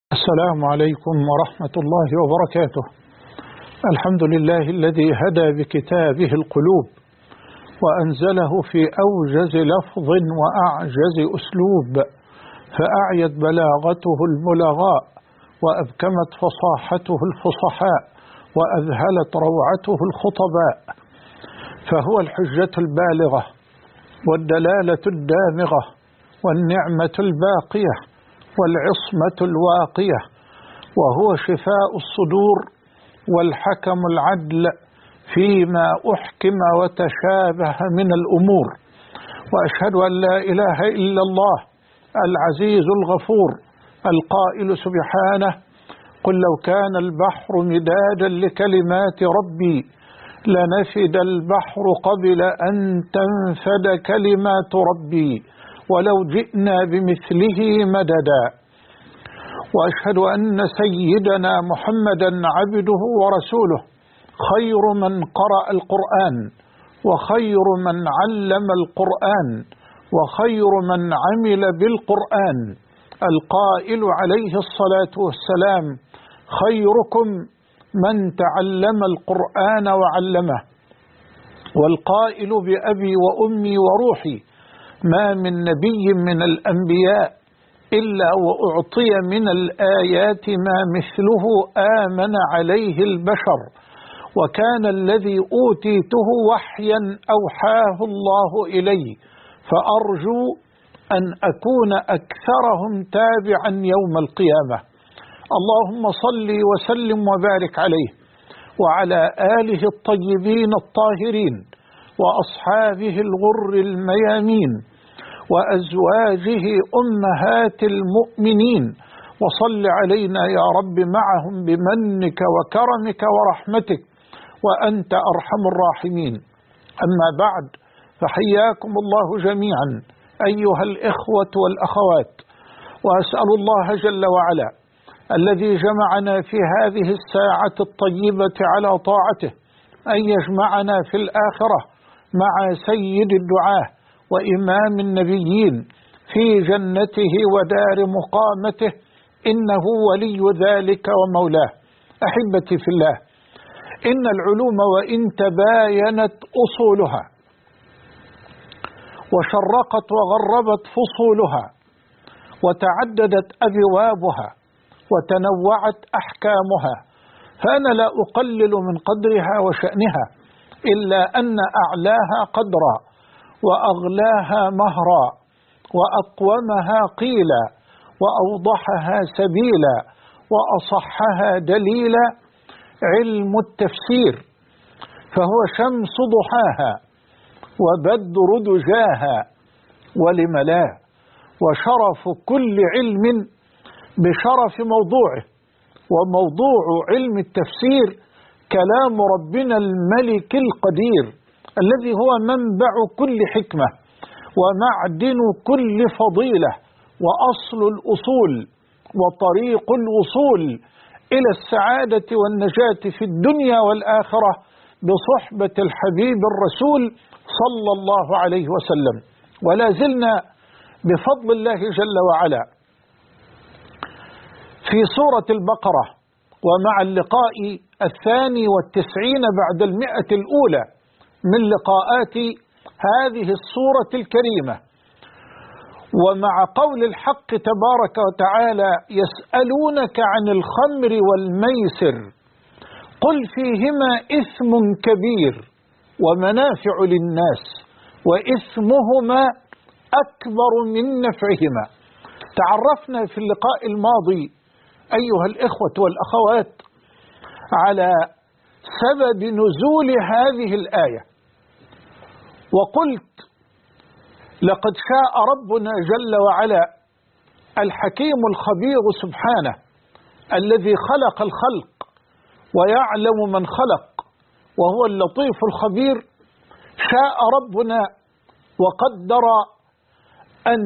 السلام عليكم ورحمة الله وبركاته. الحمد لله الذي هدى بكتابه القلوب وأنزله في أوجز لفظ وأعجز أسلوب، فأعيت بلاغته الملغاء وأبكمت فصاحته الفصحاء وأذهلت روعته الخطباء، فهو الحجة البالغة والدلالة الدامغة والنعمة الباقية والعصمة الواقية، وهو شفاء الصدور والحكم العدل فيما أحكم وتشابه من الأمور. وأشهد أن لا إله إلا الله العزيز الغفور القائل سبحانه: قل لو كان البحر مدادا لكلمات ربي لنفد البحر قبل أن تنفد كلمات ربي ولو جئنا بمثله مددا. وأشهد أن سيدنا محمدا عبده ورسوله، خير من قرأ القرآن وخير من علم القرآن وخير من عمل بالقرآن، القائل عليه الصلاة والسلام: خيركم من تعلم القرآن وعلمه، والقائل بأبي وأمي وروحي: ما من نبي من الأنبياء إلا وأعطي من الآيات ما مثله آمن عليه البشر، وكان الذي أوتيته وحيا أوحاه الله إلي، فأرجو أن أكون أكثرهم تابعا يوم القيامة. اللهم صل وسلم وبارك عليه وعلى آله الطيبين الطاهرين وأصحابه الغر الميامين وأزواجه أمهات المؤمنين، وصل علينا يا رب معهم بمنك وكرمك ورحمتك وأنت أرحم الراحمين. أما بعد، فحياكم الله جميعا أيها الإخوة والأخوات، وأسأل الله جل وعلا الذي جمعنا في هذه الساعة الطيبة على طاعته أن يجمعنا في الآخرة مع سيد الدعاة وإمام النبيين في جنته ودار مقامته، إنه ولي ذلك ومولاه. أحبتي في الله، إن العلوم وإن تباينت أصولها وشرقت وغربت فصولها وتعددت أبوابها وتنوعت أحكامها، فأنا لا أقلل من قدرها وشأنها، إلا أن أعلاها قدرا وأغلاها مهرا وأقومها قيلا وأوضحها سبيلا وأصحها دليلا علم التفسير، فهو شمس ضحاها وبدر دجاها ولم لا، وشرف كل علم بشرف موضوعه، وموضوع علم التفسير كلام ربنا الملك القدير الذي هو منبع كل حكمة ومعدن كل فضيلة وأصل الأصول وطريق الوصول إلى السعادة والنجاة في الدنيا والآخرة بصحبة الحبيب الرسول صلى الله عليه وسلم. ولا زلنا بفضل الله جل وعلا في سورة البقرة، ومع اللقاء 92 بعد 100 الأولى من لقاءات هذه السورة الكريمة، ومع قول الحق تبارك وتعالى: يسألونك عن الخمر والميسر قل فيهما إثم كبير ومنافع للناس وإثمهما أكبر من نفعهما. تعرفنا في اللقاء الماضي أيها الإخوة والأخوات على سبب نزول هذه الآية، وقلت: لقد شاء ربنا جل وعلا الحكيم الخبير سبحانه الذي خلق الخلق ويعلم من خلق وهو اللطيف الخبير، شاء ربنا وقدر أن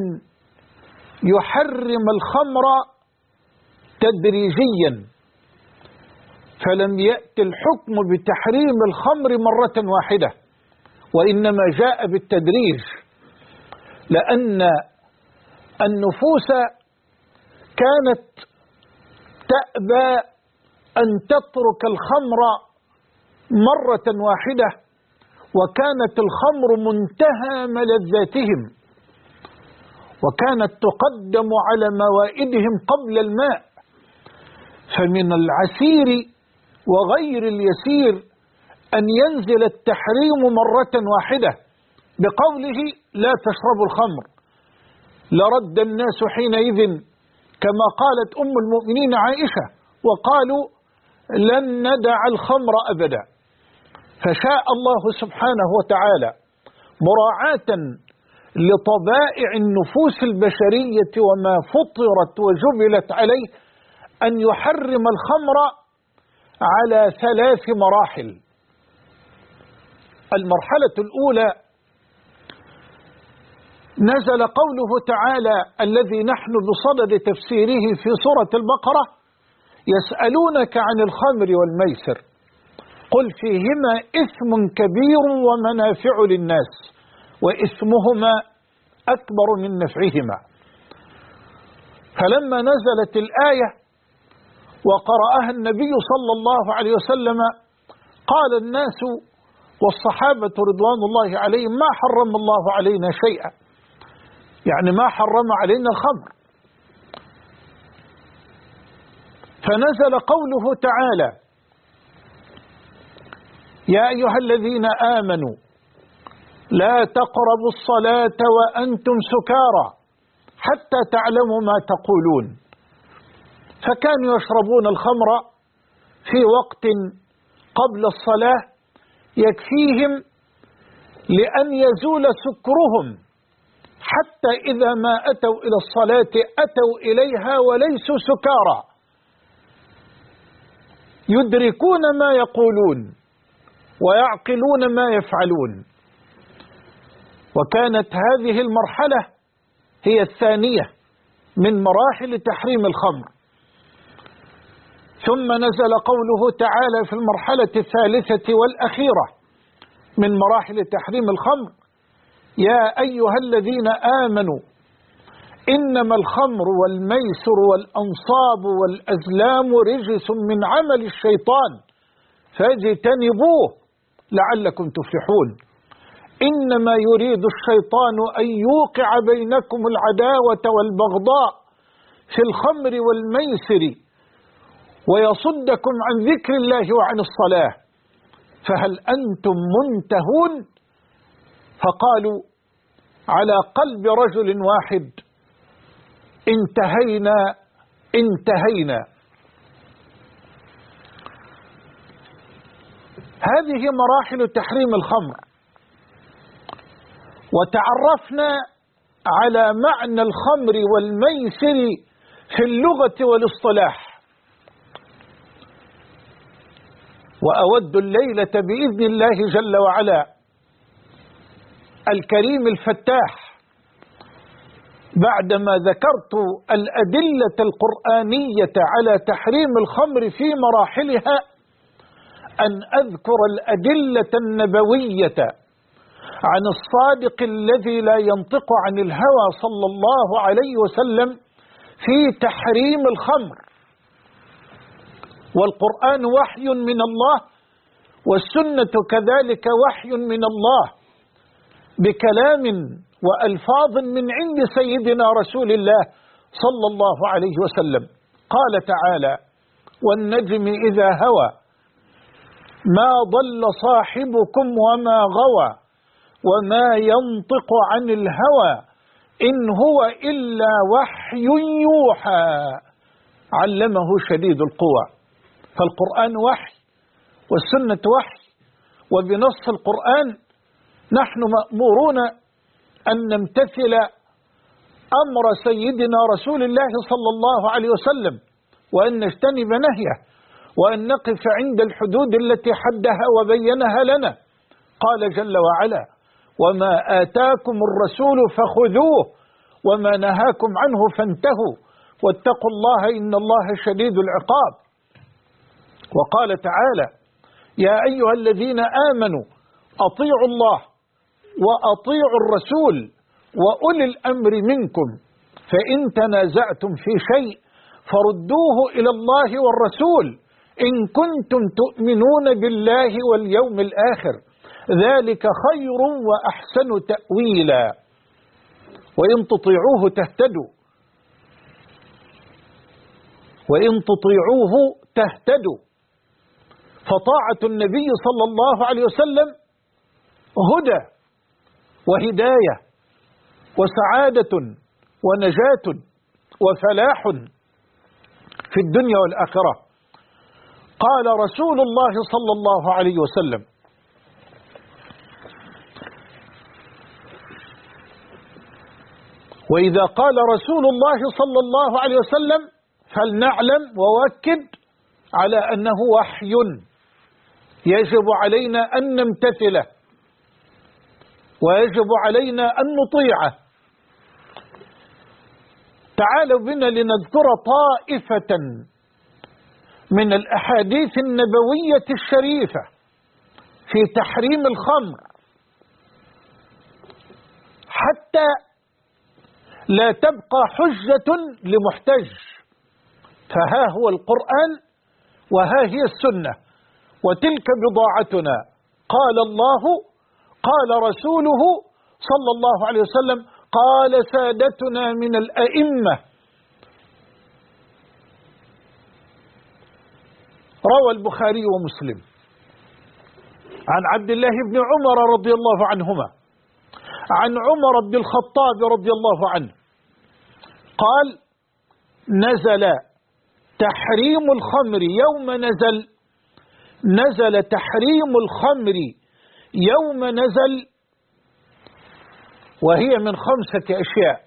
يحرم الخمر تدريجيا، فلم يأتي الحكم بتحريم الخمر مرة واحدة، وإنما جاء بالتدريج، لأن النفوس كانت تأبى أن تترك الخمر مرة واحدة، وكانت الخمر منتهى ملذاتهم، وكانت تقدم على موائدهم قبل الماء. فمن العسير وغير اليسير أن ينزل التحريم مرة واحدة بقوله لا تشربوا الخمر، لرد الناس حينئذ كما قالت أم المؤمنين عائشة وقالوا لن ندع الخمر أبدا. فشاء الله سبحانه وتعالى مراعاة لطبائع النفوس البشرية وما فطرت وجبلت عليه أن يحرم الخمر على 3 مراحل. المرحلة الأولى نزل قوله تعالى الذي نحن بصدد تفسيره في سورة البقرة: يسألونك عن الخمر والميسر قل فيهما إثم كبير ومنافع للناس وإثمهما أكبر من نفعهما. فلما نزلت الآية وقرأها النبي صلى الله عليه وسلم قال الناس والصحابة رضوان الله عليهم ما حرم الله علينا شيئا، يعني ما حرم علينا الخمر. فنزل قوله تعالى: يا أيها الذين آمنوا لا تقربوا الصلاة وأنتم سكارى حتى تعلموا ما تقولون. فكانوا يشربون الخمر في وقت قبل الصلاة يكفيهم لأن يزول سكرهم، حتى إذا ما أتوا إلى الصلاة أتوا إليها وليسوا سكارى، يدركون ما يقولون ويعقلون ما يفعلون. وكانت هذه المرحلة هي الثانية من مراحل تحريم الخمر. ثم نزل قوله تعالى في المرحلة الثالثة والأخيرة من مراحل تحريم الخمر: يا أيها الذين آمنوا إنما الخمر والميسر والأنصاب والأزلام رجس من عمل الشيطان فاجتنبوه لعلكم تفلحون. إنما يريد الشيطان أن يوقع بينكم العداوة والبغضاء في الخمر والميسر ويصدكم عن ذكر الله وعن الصلاة فهل أنتم منتهون؟ فقالوا على قلب رجل واحد: انتهينا انتهينا. هذه مراحل تحريم الخمر، وتعرفنا على معنى الخمر والميسر في اللغة والاصطلاح. وأود الليلة بإذن الله جل وعلا الكريم الفتاح بعدما ذكرت الأدلة القرآنية على تحريم الخمر في مراحلها أن أذكر الأدلة النبوية عن الصادق الذي لا ينطق عن الهوى صلى الله عليه وسلم في تحريم الخمر. والقرآن وحي من الله، والسنة كذلك وحي من الله، بكلام وألفاظ من عند سيدنا رسول الله صلى الله عليه وسلم. قال تعالى: والنجم إذا هوى ما ضل صاحبكم وما غوى وما ينطق عن الهوى إن هو إلا وحي يوحى علمه شديد القوى. فالقرآن وحي والسنة وحي، وبنص القرآن نحن مأمورون أن نمتثل أمر سيدنا رسول الله صلى الله عليه وسلم، وأن نجتنب نهيه، وأن نقف عند الحدود التي حدها وبينها لنا. قال جل وعلا: وما آتاكم الرسول فخذوه وما نهاكم عنه فانتهوا واتقوا الله إن الله شديد العقاب. وقال تعالى: يا أيها الذين آمنوا أطيعوا الله وأطيعوا الرسول وأولي الأمر منكم فإن تنازعتم في شيء فردوه إلى الله والرسول إن كنتم تؤمنون بالله واليوم الآخر، ذلك خير وأحسن تأويلا، وإن تطيعوه تهتدوا، وإن تطيعوه تهتدوا. فطاعة النبي صلى الله عليه وسلم هدى وهداية وسعادة ونجاة وفلاح في الدنيا والآخرة. قال رسول الله صلى الله عليه وسلم: وإذا قال رسول الله صلى الله عليه وسلم فلنعلم ووكد على أنه وحي يجب علينا أن نمتثله ويجب علينا أن نطيعه. تعالوا بنا لنذكر طائفة من الأحاديث النبوية الشريفة في تحريم الخمر حتى لا تبقى حجة لمحتج. فها هو القرآن وها هي السنة، وتلك بضاعتنا، قال الله قال رسوله صلى الله عليه وسلم، قال سادتنا من الأئمة. روى البخاري ومسلم عن عبد الله بن عمر رضي الله عنهما عن عمر بن الخطاب رضي الله عنه قال: نزل تحريم الخمر يوم نزل تحريم الخمر يوم نزل، وهي من 5 أشياء.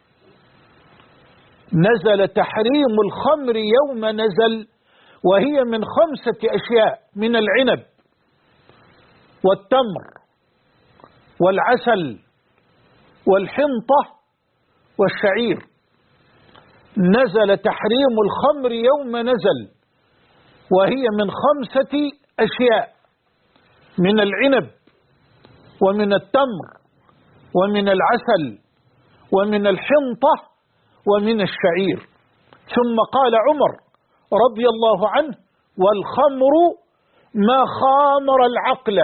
نزل تحريم الخمر يوم نزل وهي من 5 أشياء: من العنب والتمر والعسل والحنطة والشعير. نزل تحريم الخمر يوم نزل وهي من 5 أشياء: من العنب ومن التمر ومن العسل ومن الحنطة ومن الشعير. ثم قال عمر رضي الله عنه: والخمر ما خامر العقل.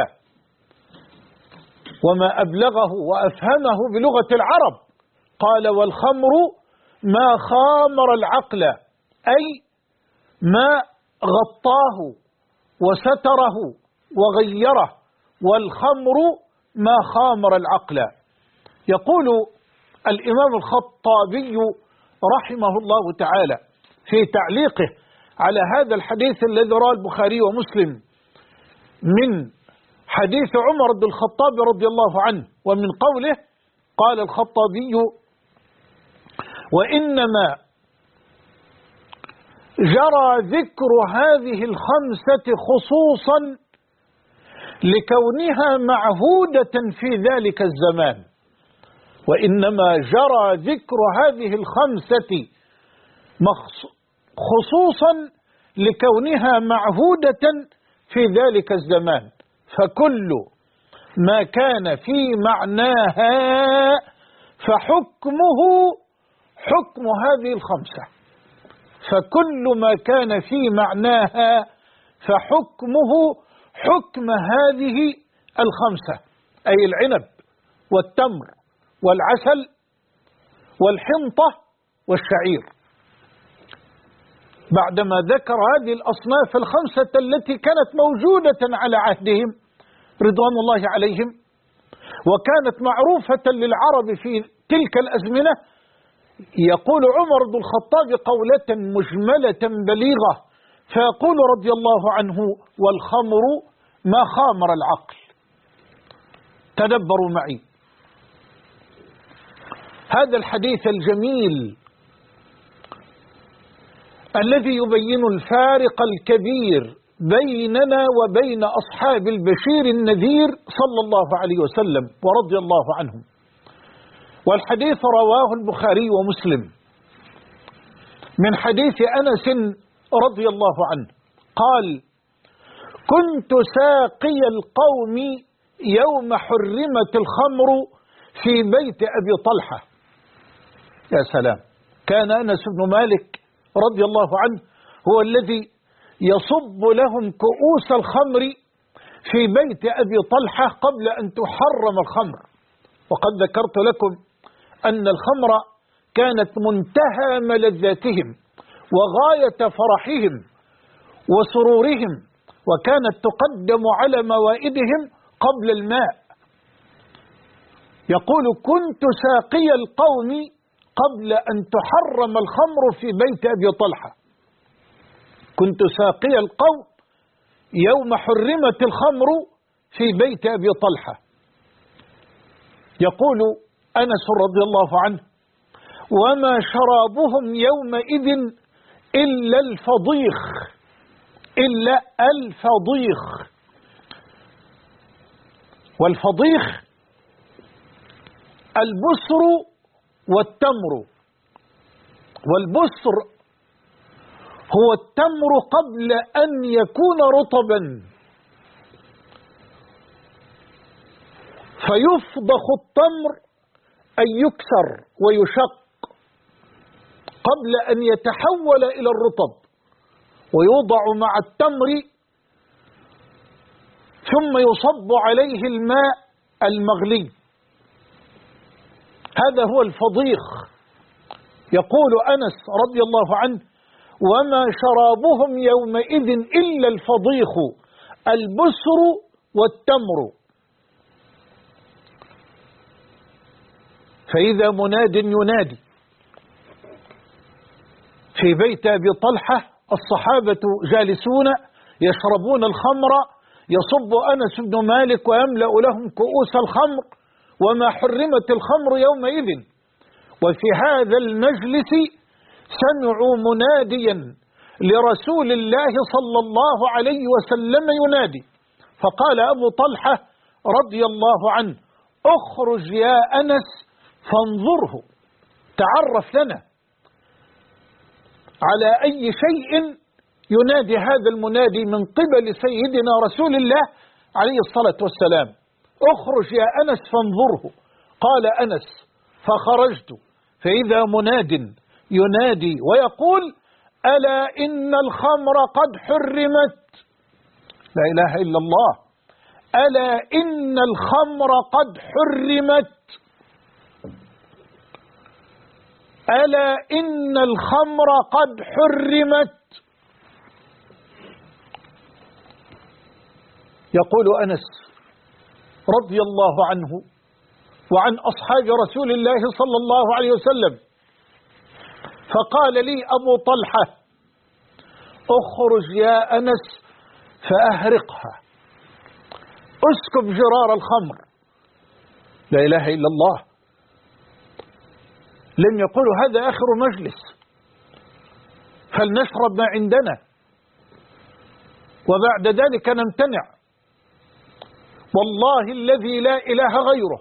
وما أبلغه وأفهمه بلغة العرب، قال: والخمر ما خامر العقل، أي ما غطاه وستره وغيره، والخمر ما خامر العقل. يقول الإمام الخطابي رحمه الله تعالى في تعليقه على هذا الحديث الذي رواه البخاري ومسلم من حديث عمر بن الخطاب رضي الله عنه، ومن قوله قال الخطابي: وإنما جرى ذكر هذه 5 خصوصا لكونها معهودة في ذلك الزمان. وإنما جرى ذكر هذه 5 خصوصا لكونها معهودة في ذلك الزمان، فكل ما كان في معناها فحكمه حكم هذه 5. فكل ما كان في معناها فحكمه حكم هذه 5، أي العنب والتمر والعسل والحنطة والشعير. بعدما ذكر هذه الأصناف 5 التي كانت موجودة على عهدهم رضوان الله عليهم، وكانت معروفة للعرب في تلك الأزمنة، يقول عمر بن الخطاب قولة مجملة بليغة، فيقول رضي الله عنه: والخمر ما خامر العقل. تدبروا معي هذا الحديث الجميل الذي يبين الفارق الكبير بيننا وبين أصحاب البشير النذير صلى الله عليه وسلم ورضي الله عنهم. والحديث رواه البخاري ومسلم من حديث أنس رضي الله عنه قال: كنت ساقي القوم يوم حرمت الخمر في بيت أبي طلحة. يا سلام، كان أنس بن مالك رضي الله عنه هو الذي يصب لهم كؤوس الخمر في بيت أبي طلحة قبل أن تحرم الخمر. وقد ذكرت لكم أن الخمر كانت منتهى ملذاتهم وغاية فرحهم وسرورهم، وكانت تقدم على موائدهم قبل الماء. يقول: كنت ساقي القوم قبل أن تحرم الخمر في بيت أبي طلحة. كنت ساقي القوم يوم حرمت الخمر في بيت أبي طلحة. يقول أنس رضي الله عنه: وما شرابهم يومئذ إلا الفضيخ، إلا الفضيخ. والفضيخ البسر والتمر، والبسر هو التمر قبل أن يكون رطبا، فيفضخ التمر أن يكسر ويشق قبل أن يتحول إلى الرطب، ويوضع مع التمر ثم يصب عليه الماء المغلي. هذا هو الفضيخ. يقول أنس رضي الله عنه: وما شرابهم يومئذ إلا الفضيخ البسر والتمر. فإذا مناد ينادي في بيت أبي طلحة، الصحابة جالسون يشربون الخمر، يصب أنس بن مالك ويملأ لهم كؤوس الخمر، وما حرمت الخمر يومئذ. وفي هذا المجلس سمعوا مناديا لرسول الله صلى الله عليه وسلم ينادي، فقال أبو طلحة رضي الله عنه: اخرج يا أنس فانظره، تعرف لنا على أي شيء ينادي هذا المنادي من قبل سيدنا رسول الله عليه الصلاة والسلام. اخرج يا أنس فانظره. قال أنس: فخرجت فإذا مناد ينادي ويقول: ألا إن الخمر قد حرمت. لا إله إلا الله. ألا إن الخمر قد حرمت. ألا إن الخمر قد حرمت. يقول أنس رضي الله عنه وعن أصحاب رسول الله صلى الله عليه وسلم: فقال لي أبو طلحة: اخرج يا أنس فأهرقها، اسكب جرار الخمر. لا إله إلا الله. لم يقولوا هذا آخر مجلس فلنشرب ما عندنا وبعد ذلك نمتنع. والله الذي لا إله غيره،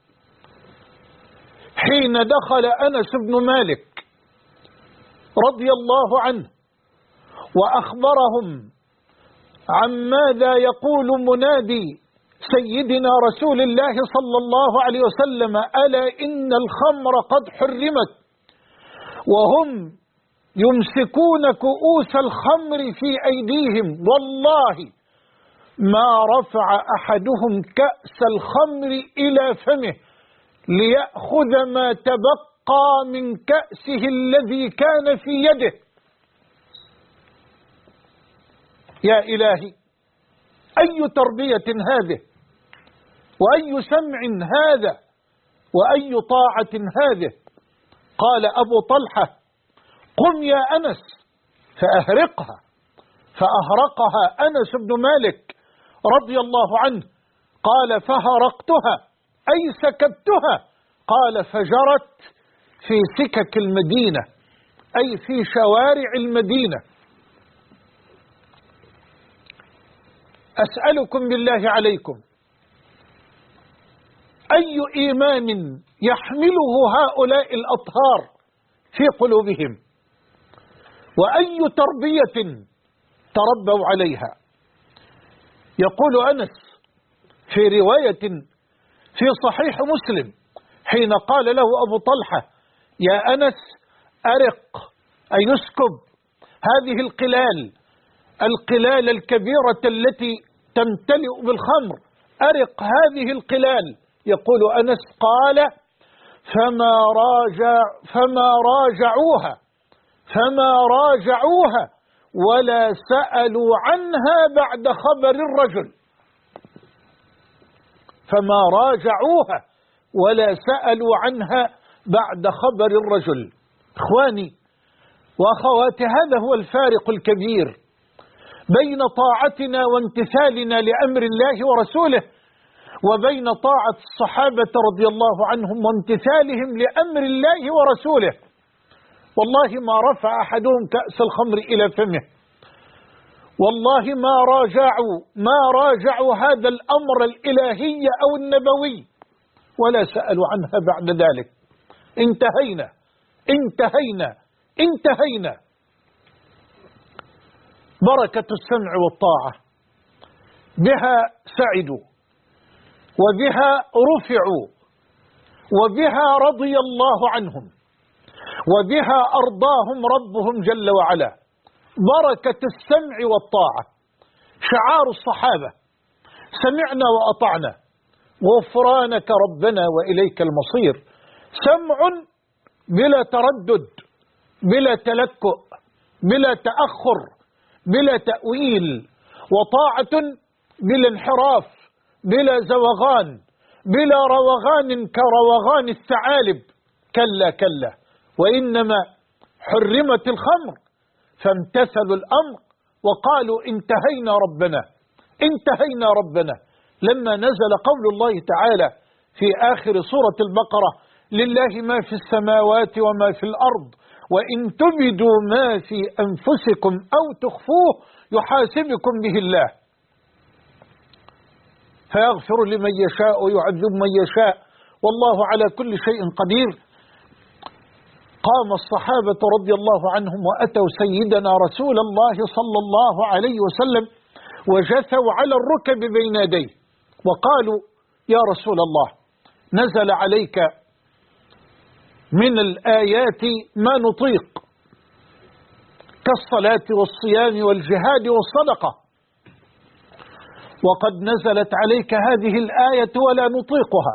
حين دخل أنس بن مالك رضي الله عنه وأخبرهم عن ماذا يقول منادي سيدنا رسول الله صلى الله عليه وسلم: ألا إن الخمر قد حرمت، وهم يمسكون كؤوس الخمر في أيديهم، والله ما رفع أحدهم كأس الخمر إلى فمه ليأخذ ما تبقى من كأسه الذي كان في يده. يا إلهي، أي تربية هذه، وأي سمع هذا، وأي طاعة هذه. قال أبو طلحة: قم يا أنس فأهرقها. فأهرقها أنس بن مالك رضي الله عنه. قال: فهرقتها أي سكبتها. قال: فجرت في سكك المدينة، أي في شوارع المدينة. أسألكم بالله عليكم، أي إيمان يحمله هؤلاء الأطهار في قلوبهم، وأي تربية تربوا عليها. يقول أنس في رواية في صحيح مسلم حين قال له أبو طلحة: يا أنس أرق أيسكب هذه القلال الكبيرة التي تمتلئ بالخمر، أرق هذه القلال. يقول أنس قال فما راجعوها ولا سألوا عنها بعد خبر الرجل. فما راجعوها ولا سألوا عنها بعد خبر الرجل. إخواني وأخواتي، هذا هو الفارق الكبير بين طاعتنا وامتثالنا لأمر الله ورسوله وبين طاعة الصحابة رضي الله عنهم وامتثالهم لأمر الله ورسوله. والله ما رفع أحدهم كأس الخمر إلى فمه، والله ما راجعوا هذا الأمر الإلهي أو النبوي ولا سألوا عنها بعد ذلك. انتهينا. بركة السمع والطاعة بها سعدوا وبها رفعوا وبها رضي الله عنهم وبها أرضاهم ربهم جل وعلا. بركة السمع والطاعة شعار الصحابة: سمعنا وأطعنا غفرانك ربنا وإليك المصير. سمع بلا تردد، بلا تلكؤ، بلا تأخر، بلا تأويل، وطاعة بلا انحراف، بلا زوغان، بلا روغان كروغان الثعالب. كلا، وإنما حرمت الخمر فامتثلوا الأمر وقالوا انتهينا ربنا. لما نزل قول الله تعالى في آخر سورة البقرة: لله ما في السماوات وما في الأرض وإن تبدوا ما في أنفسكم أو تخفوه يحاسبكم به الله فيغفر لمن يشاء ويعذب من يشاء والله على كل شيء قدير. قام الصحابة رضي الله عنهم وأتوا سيدنا رسول الله صلى الله عليه وسلم وجثوا على الركب بين يديه وقالوا: يا رسول الله، نزل عليك من الآيات ما نطيق كالصلاة والصيام والجهاد والصدقة، وقد نزلت عليك هذه الآية ولا نطيقها،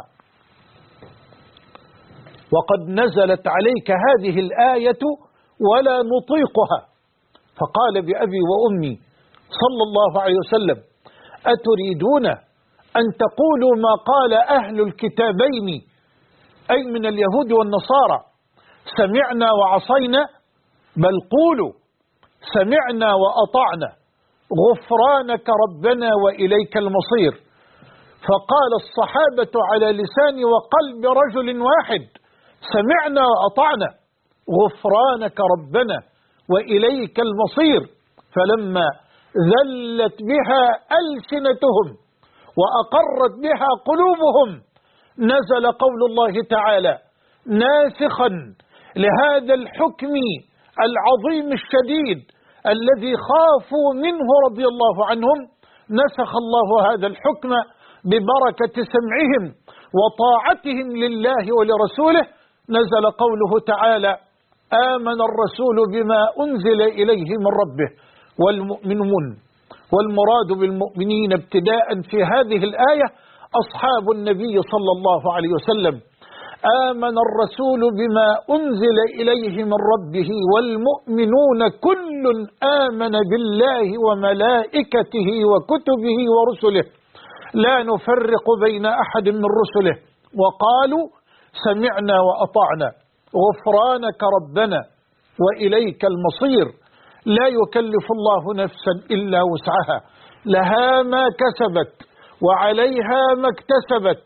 فقال بأبي وأمي صلى الله عليه وسلم: أتريدون أن تقولوا ما قال أهل الكتابين أي من اليهود والنصارى سمعنا وعصينا؟ بل قولوا سمعنا وأطعنا غفرانك ربنا وإليك المصير. فقال الصحابة على لسان وقلب رجل واحد: سمعنا وأطعنا غفرانك ربنا وإليك المصير. فلما ذلت بها ألسنتهم وأقرت بها قلوبهم نزل قول الله تعالى ناسخا لهذا الحكم العظيم الشديد الذي خافوا منه رضي الله عنهم. نسخ الله هذا الحكم ببركة سمعهم وطاعتهم لله ولرسوله. نزل قوله تعالى: آمن الرسول بما أنزل إليه من ربه والمؤمنون. والمراد بالمؤمنين ابتداء في هذه الآية أصحاب النبي صلى الله عليه وسلم. آمن الرسول بما أنزل إليه من ربه والمؤمنون كل آمن بالله وملائكته وكتبه ورسله لا نفرق بين أحد من رسله وقالوا سمعنا وأطعنا غفرانك ربنا وإليك المصير. لا يكلف الله نفسا إلا وسعها، لها ما كسبت وعليها ما اكتسبت.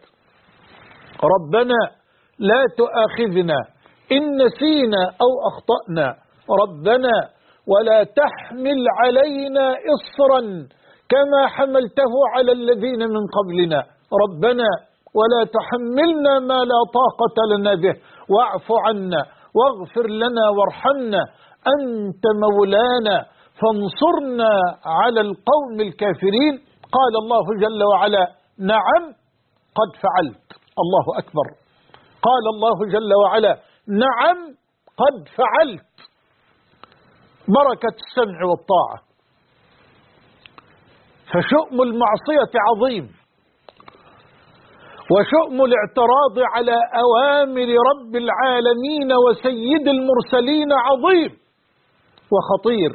ربنا لا تؤاخذنا إن نسينا أو أخطأنا، ربنا ولا تحمل علينا إصرا كما حملته على الذين من قبلنا، ربنا ولا تحملنا ما لا طاقة لنا به واعف عنا واغفر لنا وارحمنا أنت مولانا فانصرنا على القوم الكافرين. قال الله جل وعلا: نعم قد فعلت. الله أكبر. قال الله جل وعلا: نعم قد فعلت. بركة السمع والطاعة. فشؤم المعصية عظيم، وشؤم الاعتراض على أوامر رب العالمين وسيد المرسلين عظيم وخطير.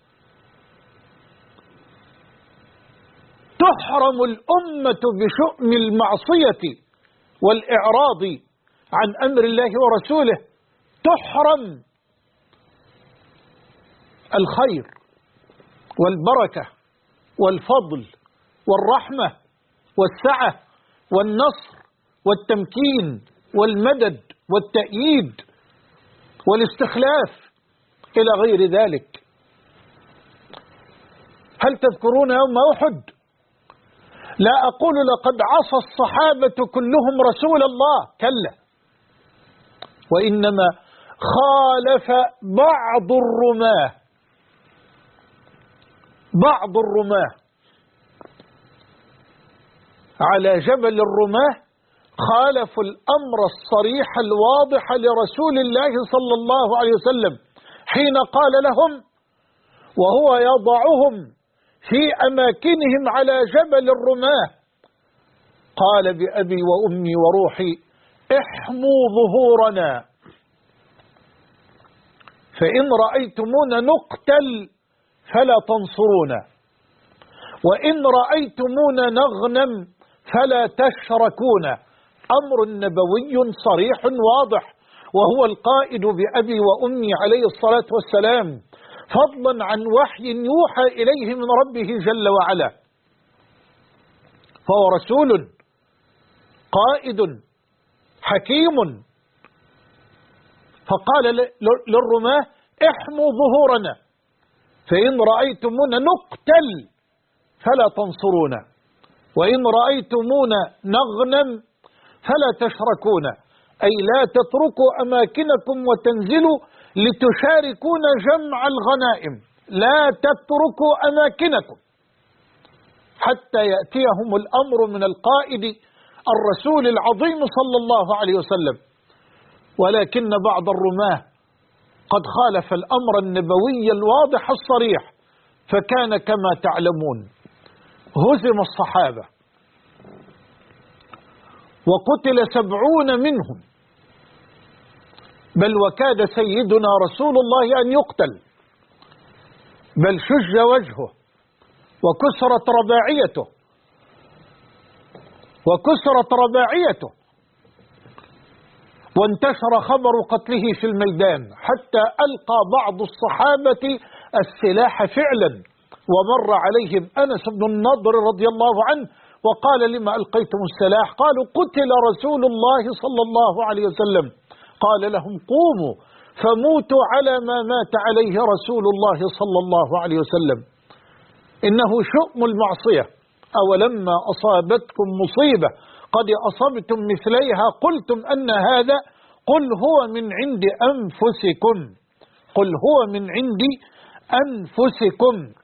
تحرم الأمة بشؤم المعصية والإعراض عن أمر الله ورسوله، تحرم الخير والبركة والفضل والرحمة والسعة والنصر والتمكين والمدد والتأييد والاستخلاف إلى غير ذلك. هل تذكرون يوم أحد؟ لا أقول لقد عصى الصحابة كلهم رسول الله، كلا، وإنما خالف بعض الرماة على جبل الرماة، خالفوا الأمر الصريح الواضح لرسول الله صلى الله عليه وسلم حين قال لهم وهو يضعهم في أماكنهم على جبل الرماة، قال بأبي وأمي وروحي احموا ظهورنا، فإن رأيتمونا نقتل فلا تنصرونا، وإن رأيتمونا نغنم فلا تشركونا. أمر نبوي صريح واضح، وهو القائد بأبي وأمي عليه الصلاة والسلام، فضلا عن وحي يوحى إليه من ربه جل وعلا. فهو رسول قائد حكيم، فقال للرماة احموا ظهورنا، فإن رأيتمونا نقتل فلا تنصرونا، وإن رأيتمونا نغنم فلا تشركونا، أي لا تتركوا أماكنكم وتنزلوا لتشاركون جمع الغنائم، لا تتركوا أماكنكم حتى يأتيهم الأمر من القائد الرسول العظيم صلى الله عليه وسلم. ولكن بعض الرماة قد خالف الأمر النبوي الواضح الصريح، فكان كما تعلمون هزم الصحابة وقتل 70 منهم، بل وكاد سيدنا رسول الله أن يقتل، بل شج وجهه وكسرت رباعيته وانتشر خبر قتله في الميدان، حتى ألقى بعض الصحابة السلاح فعلا، ومر عليهم أنس بن النضر رضي الله عنه وقال لما ألقيتم السلاح؟ قالوا قتل رسول الله صلى الله عليه وسلم. قال لهم قوموا فموتوا على ما مات عليه رسول الله صلى الله عليه وسلم. إنه شؤم المعصية. أولما أصابتكم مصيبة قد أصبتم مثليها قلتم أن هذا، قل هو من عند أنفسكم، قل هو من عند أنفسكم.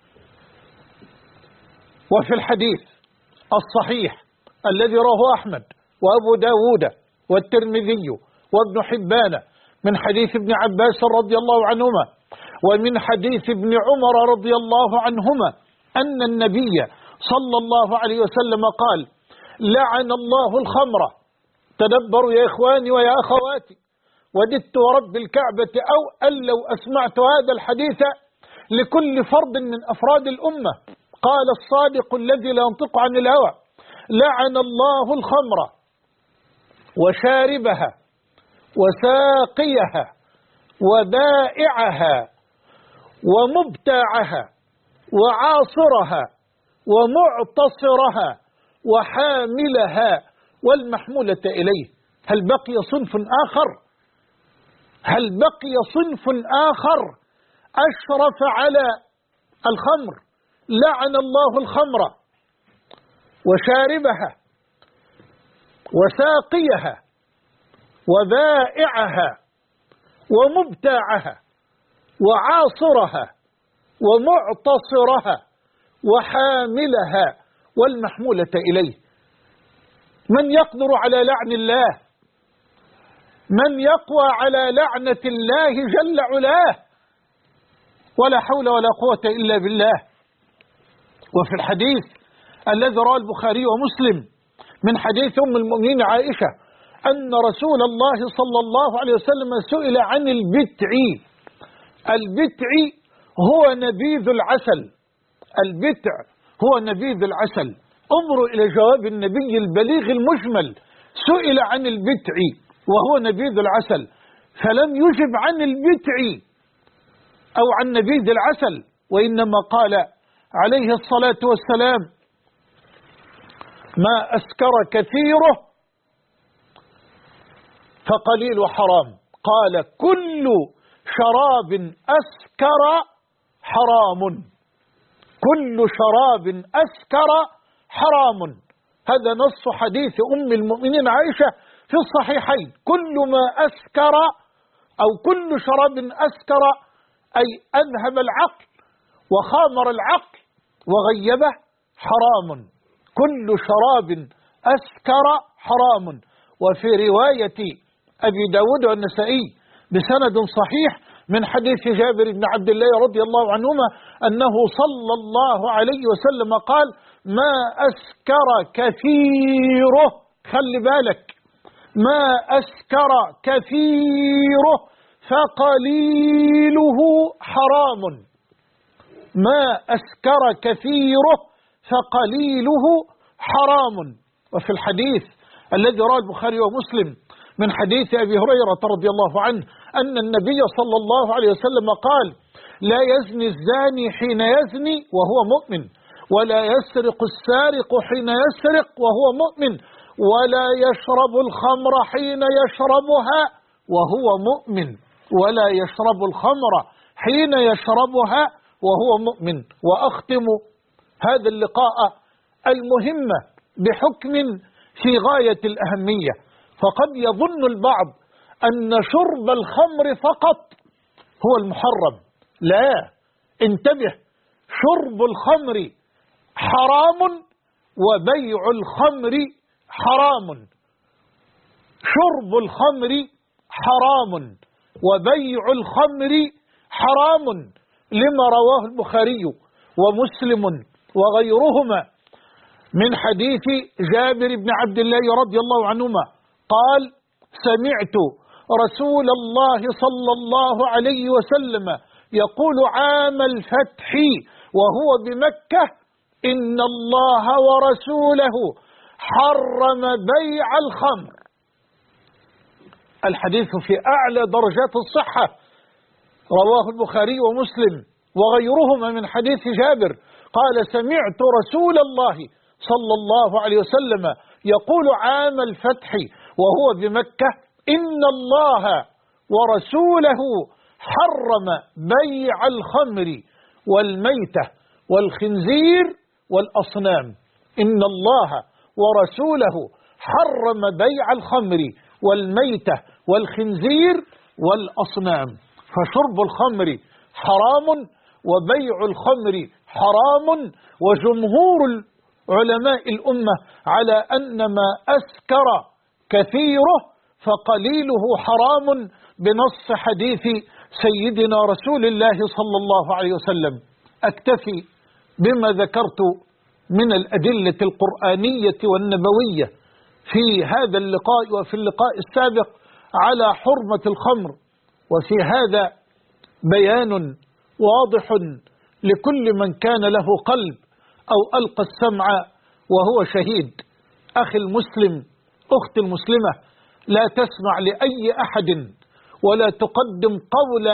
وفي الحديث الصحيح الذي رواه أحمد وأبو داود والترمذي وابن حبان من حديث ابن عباس رضي الله عنهما ومن حديث ابن عمر رضي الله عنهما أن النبي صلى الله عليه وسلم قال لعن الله الخمر. تدبروا يا إخواني ويا أخواتي، وددت ورب الكعبة أو أن لو أسمعت هذا الحديث لكل فرد من أفراد الأمة. قال الصادق الذي لا ينطق عن الهوى لعن الله الخمر وشاربها وساقيها وبائعها ومبتاعها وعاصرها ومعتصرها وحاملها والمحمولة إليه. هل بقي صنف آخر؟ هل بقي صنف آخر أشرف على الخمر؟ لعن الله الخمر وشاربها وساقيها وبائعها ومبتاعها وعاصرها ومعتصرها وحاملها والمحمولة إليه. من يقدر على لعن الله؟ من يقوى على لعنة الله جل علاه؟ ولا حول ولا قوة إلا بالله. وفي الحديث الذي رواه البخاري ومسلم من حديث أم المؤمنين عائشة أن رسول الله صلى الله عليه وسلم سئل عن البتع. البتع هو نبيذ العسل. البتع هو نبيذ العسل. انظروا إلى جواب النبي البليغ المجمل. سئل عن البتع وهو نبيذ العسل فلم يجب عن البتع أو عن نبيذ العسل، وإنما قال عليه الصلاة والسلام: ما أسكر كثيره فقليل حرام. قال: كل شراب أسكر حرام. كل شراب أسكر حرام. هذا نص حديث أم المؤمنين عائشة في الصحيحين. كل ما أسكر أو كل شراب أسكر أي أذهب العقل وخامر العقل وغيبه حرام. كل شراب أسكر حرام. وفي رواية أبي داود والنسائي بسند صحيح من حديث جابر بن عبد الله رضي الله عنهما أنه صلى الله عليه وسلم قال: ما أسكر كثيره، خلي بالك، ما أسكر كثيره فقليله حرام. ما أسكر كثيره فقليله حرام. وفي الحديث الذي رواه البخاري ومسلم من حديث أبي هريرة رضي الله عنه أن النبي صلى الله عليه وسلم قال: لا يزني الزاني حين يزني وهو مؤمن، ولا يسرق السارق حين يسرق وهو مؤمن، ولا يشرب الخمر حين يشربها وهو مؤمن، ولا يشرب الخمر حين يشربها وهو مؤمن. وأختم هذا اللقاء المهم بحكم في غاية الأهمية. فقد يظن البعض أن شرب الخمر فقط هو المحرم. لا، انتبه، شرب الخمر حرام وبيع الخمر حرام. شرب الخمر حرام وبيع الخمر حرام لما رواه البخاري ومسلم وغيرهما من حديث جابر بن عبد الله رضي الله عنهما قال: سمعت رسول الله صلى الله عليه وسلم يقول عام الفتح وهو بمكة: إن الله ورسوله حرم بيع الخمر. الحديث في أعلى درجات الصحة، رواه البخاري ومسلم وغيرهما من حديث جابر قال: سمعت رسول الله صلى الله عليه وسلم يقول عام الفتح وهو بمكة: إن الله ورسوله حرم بيع الخمر والميتة والخنزير والأصنام. إن الله ورسوله حرم بيع الخمر والميتة والخنزير والأصنام. فشرب الخمر حرام وبيع الخمر حرام. وجمهور علماء الأمة على أن ما أسكر كثيره فقليله حرام بنص حديث سيدنا رسول الله صلى الله عليه وسلم. أكتفي بما ذكرت من الأدلة القرآنية والنبوية في هذا اللقاء وفي اللقاء السابق على حرمة الخمر، وفي هذا بيان واضح لكل من كان له قلب أو ألقى السمع وهو شهيد. أخي المسلم، أختي المسلمة، لا تسمع لأي أحد ولا تقدم قول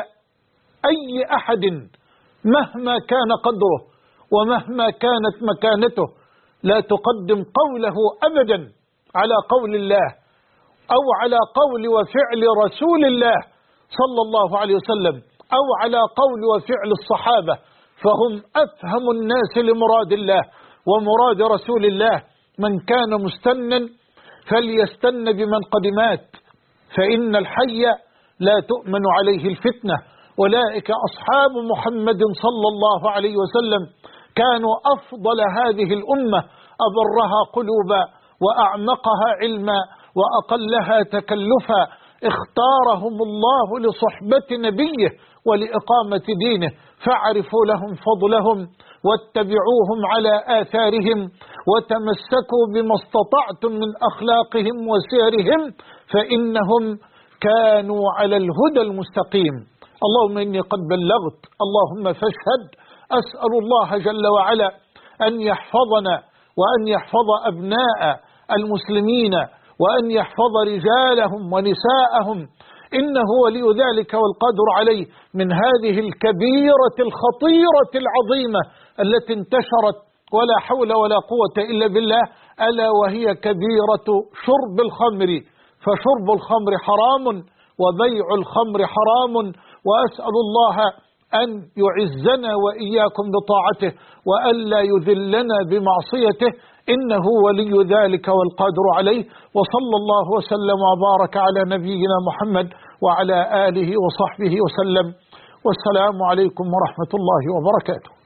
أي أحد مهما كان قدره ومهما كانت مكانته. لا تقدم قوله أبدا على قول الله أو على قول وفعل رسول الله صلى الله عليه وسلم أو على قول وفعل الصحابة، فهم أفهم الناس لمراد الله ومراد رسول الله. من كان مستنا فليستن بمن قد مات، فإن الحي لا تؤمن عليه الفتنة. أولئك أصحاب محمد صلى الله عليه وسلم، كانوا أفضل هذه الأمة، أبرها قلوبا وأعمقها علما وأقلها تكلفا. اختارهم الله لصحبة نبيه ولإقامة دينه، فاعرفوا لهم فضلهم واتبعوهم على آثارهم وتمسكوا بما استطعتم من أخلاقهم وسيرهم فإنهم كانوا على الهدى المستقيم. اللهم إني قد بلغت، اللهم فاشهد. أسأل الله جل وعلا أن يحفظنا وأن يحفظ أبناء المسلمين وأن يحفظ رجالهم ونساءهم، إنه ولي ذلك والقادر عليه. من هذه الكبيرة الخطيرة العظيمة التي انتشرت ولا حول ولا قوة إلا بالله، ألا وهي كبيرة شرب الخمر، فشرب الخمر حرام وبيع الخمر حرام. وأسأل الله أن يعزنا وإياكم بطاعته وألا يذلنا بمعصيته، إنه ولي ذلك والقادر عليه. وصلى الله وسلم وبارك على نبينا محمد وعلى آله وصحبه وسلم، والسلام عليكم ورحمة الله وبركاته.